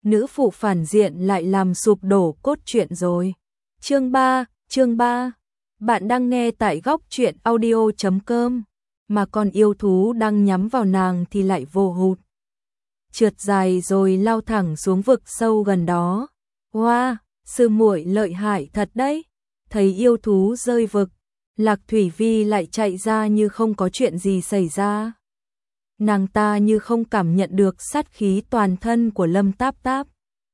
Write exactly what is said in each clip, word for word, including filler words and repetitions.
nữ phụ phản diện lại làm sụp đổ cốt truyện rồi. Chương ba, chương ba. Bạn đang nghe tại góc truyện audio chấm com, mà còn yêu thú đang nhắm vào nàng thì lại vô hụt. Trượt dài rồi lao thẳng xuống vực sâu gần đó. Hoa, wow, sư muội lợi hại thật đấy. Thấy yêu thú rơi vực, Lạc Thủy Vi lại chạy ra như không có chuyện gì xảy ra. Nàng ta như không cảm nhận được sát khí toàn thân của Lâm Táp Táp.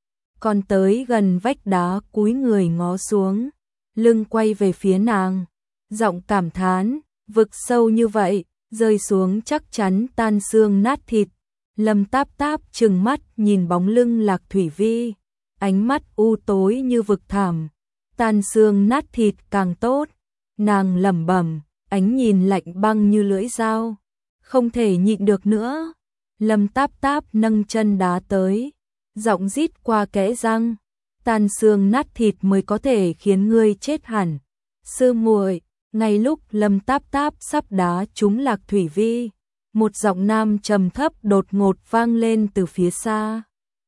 Còn tới gần vách đá cúi người ngó xuống, lưng quay về phía nàng, giọng cảm thán, vực sâu như vậy, rơi xuống chắc chắn tan xương nát thịt. Lâm Táp Táp trừng mắt nhìn bóng lưng Lạc Thủy Vi, ánh mắt u tối như vực thẳm, tan xương nát thịt càng tốt. Nàng lẩm bẩm, ánh nhìn lạnh băng như lưỡi dao, không thể nhịn được nữa. Lâm Táp Táp nâng chân đá tới, giọng rít qua kẽ răng, tan xương nát thịt mới có thể khiến ngươi chết hẳn. Sư muội. Ngay lúc Lâm Táp Táp sắp đá trúng Lạc Thủy Vi, một giọng nam trầm thấp đột ngột vang lên từ phía xa.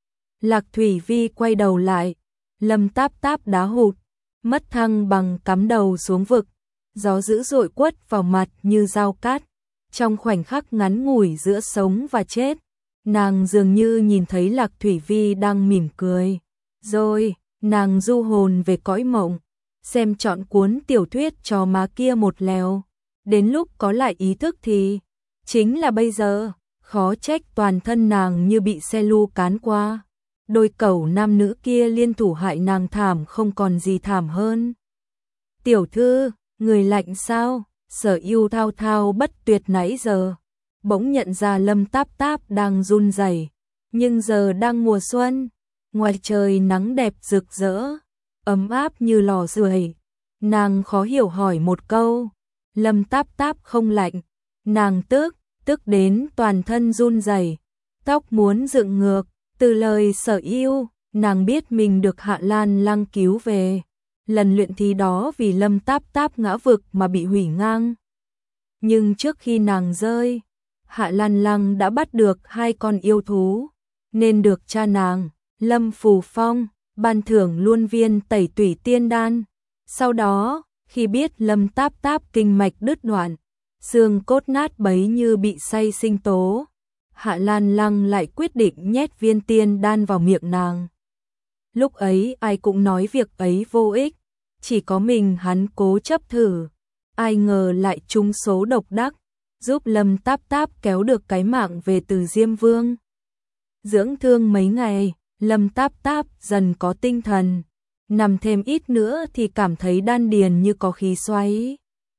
Lạc Thủy Vi quay đầu lại, Lâm Táp Táp đá hụt, mất thăng bằng cắm đầu xuống vực, gió dữ dội quất vào mặt như dao cát. Trong khoảnh khắc ngắn ngủi giữa sống và chết, nàng dường như nhìn thấy Lạc Thủy Vi đang mỉm cười. Rồi, nàng du hồn về cõi mộng, xem trọn cuốn tiểu thuyết cho má kia một lèo. Đến lúc có lại ý thức thì, chính là bây giờ, khó trách toàn thân nàng như bị xe lu cán qua. Đôi cẩu nam nữ kia liên thủ hại nàng thảm không còn gì thảm hơn. Tiểu thư, người lạnh sao? Sở Yêu thao thao bất tuyệt nãy giờ, bỗng nhận ra Lâm Táp Táp đang run rẩy, nhưng giờ đang mùa xuân, ngoài trời nắng đẹp rực rỡ, ấm áp như lò sưởi. Nàng khó hiểu hỏi một câu, Lâm Táp Táp không lạnh. Nàng tức, tức đến toàn thân run rẩy, tóc muốn dựng ngược. Từ lời Sở Yêu, nàng biết mình được Hạ Lan Lăng cứu về. Lần luyện thí đó vì Lâm Táp Táp ngã vực mà bị hủy ngang. Nhưng trước khi nàng rơi, Hạ Lan Lăng đã bắt được hai con yêu thú, nên được cha nàng, Lâm Phù Phong, ban thưởng luôn viên tẩy tủy tiên đan. Sau đó, khi biết Lâm Táp Táp kinh mạch đứt đoạn, xương cốt nát bấy như bị xay sinh tố, Hạ Lan Lăng lại quyết định nhét viên tiên đan vào miệng nàng. Lúc ấy ai cũng nói việc ấy vô ích, chỉ có mình hắn cố chấp thử. Ai ngờ lại trúng số độc đắc, giúp Lâm Táp Táp kéo được cái mạng về từ Diêm Vương. Dưỡng thương mấy ngày, Lâm Táp Táp dần có tinh thần, nằm thêm ít nữa thì cảm thấy đan điền như có khí xoáy.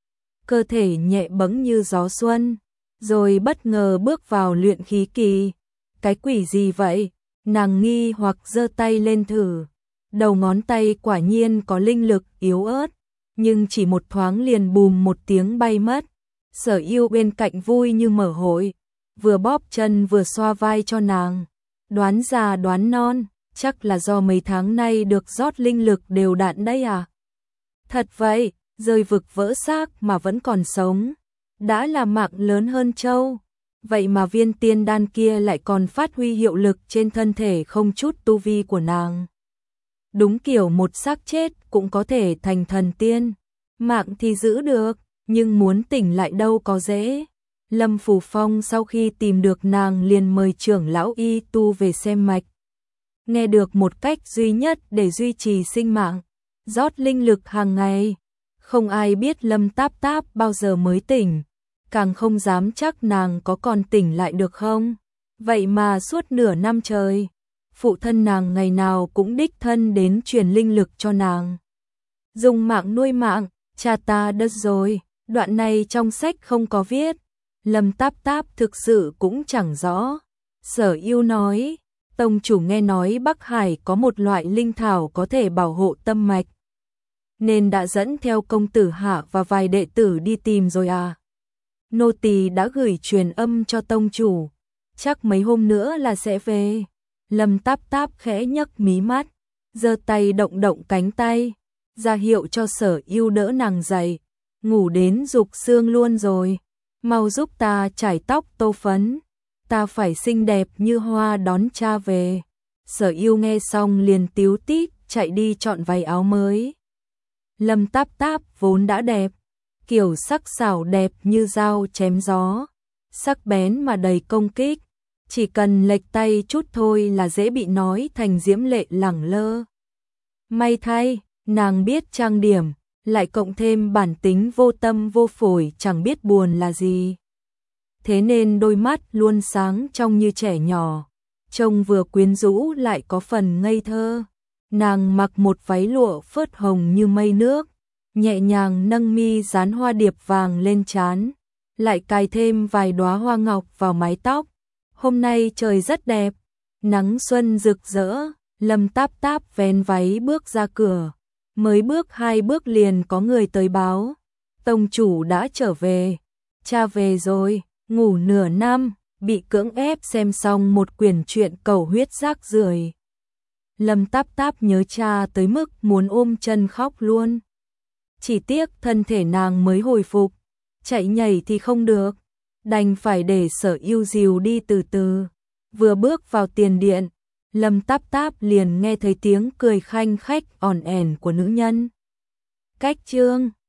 Cơ thể nhẹ bẫng như gió xuân, rồi bất ngờ bước vào luyện khí kỳ. Cái quỷ gì vậy? Nàng nghi hoặc giơ tay lên thử. Đầu ngón tay quả nhiên có linh lực yếu ớt, nhưng chỉ một thoáng liền bùm một tiếng bay mất. Sở Yêu bên cạnh vui như mở hội, vừa bóp chân vừa xoa vai cho nàng. Đoán già đoán non, chắc là do mấy tháng nay được rót linh lực đều đặn đấy à? Thật vậy, rơi vực vỡ xác mà vẫn còn sống, đã là mạng lớn hơn trâu. Vậy mà viên tiên đan kia lại còn phát huy hiệu lực trên thân thể không chút tu vi của nàng. Đúng kiểu một xác chết cũng có thể thành thần tiên, mạng thì giữ được, nhưng muốn tỉnh lại đâu có dễ. Lâm Phù Phong sau khi tìm được nàng liền mời trưởng lão y tu về xem mạch. Nghe được một cách duy nhất để duy trì sinh mạng, rót linh lực hàng ngày. Không ai biết Lâm Táp Táp bao giờ mới tỉnh, càng không dám chắc nàng có còn tỉnh lại được không. Vậy mà suốt nửa năm trời, phụ thân nàng ngày nào cũng đích thân đến truyền linh lực cho nàng. Dùng mạng nuôi mạng, cha ta đất rồi, đoạn này trong sách không có viết. Lâm Táp Táp thực sự cũng chẳng rõ. Sở Yêu nói, tông chủ nghe nói Bắc Hải có một loại linh thảo có thể bảo hộ tâm mạch, nên đã dẫn theo công tử Hạ và vài đệ tử đi tìm rồi à. Nô tỳ đã gửi truyền âm cho tông chủ, chắc mấy hôm nữa là sẽ về. Lâm Táp Táp khẽ nhấc mí mắt, giơ tay động động cánh tay, ra hiệu cho Sở Yêu đỡ nàng dậy. Ngủ đến rục xương luôn rồi, mau giúp ta chải tóc tô phấn, ta phải xinh đẹp như hoa đón cha về. Sở Yêu nghe xong liền tíu tít chạy đi chọn váy áo mới. Lâm Táp Táp vốn đã đẹp, kiểu sắc sảo đẹp như dao chém gió, sắc bén mà đầy công kích, chỉ cần lệch tay chút thôi là dễ bị nói thành diễm lệ lẳng lơ. May thay, nàng biết trang điểm, lại cộng thêm bản tính vô tâm vô phổi chẳng biết buồn là gì. Thế nên đôi mắt luôn sáng trong như trẻ nhỏ, trông vừa quyến rũ lại có phần ngây thơ. Nàng mặc một váy lụa phớt hồng như mây nước, nhẹ nhàng nâng mi dán hoa điệp vàng lên trán, lại cài thêm vài đóa hoa ngọc vào mái tóc. Hôm nay trời rất đẹp, nắng xuân rực rỡ, Lâm Táp Táp vén váy bước ra cửa. Mới bước hai bước liền có người tới báo, tông chủ đã trở về, cha về rồi, ngủ nửa năm, bị cưỡng ép xem xong một quyển truyện cầu huyết rác rưởi. Lâm Táp Táp nhớ cha tới mức muốn ôm chân khóc luôn. Chỉ tiếc thân thể nàng mới hồi phục, chạy nhảy thì không được, đành phải để Sở Yêu dìu đi từ từ. Vừa bước vào tiền điện, Lâm Táp Táp liền nghe thấy tiếng cười khanh khách ỏn ẻn của nữ nhân. Cách chương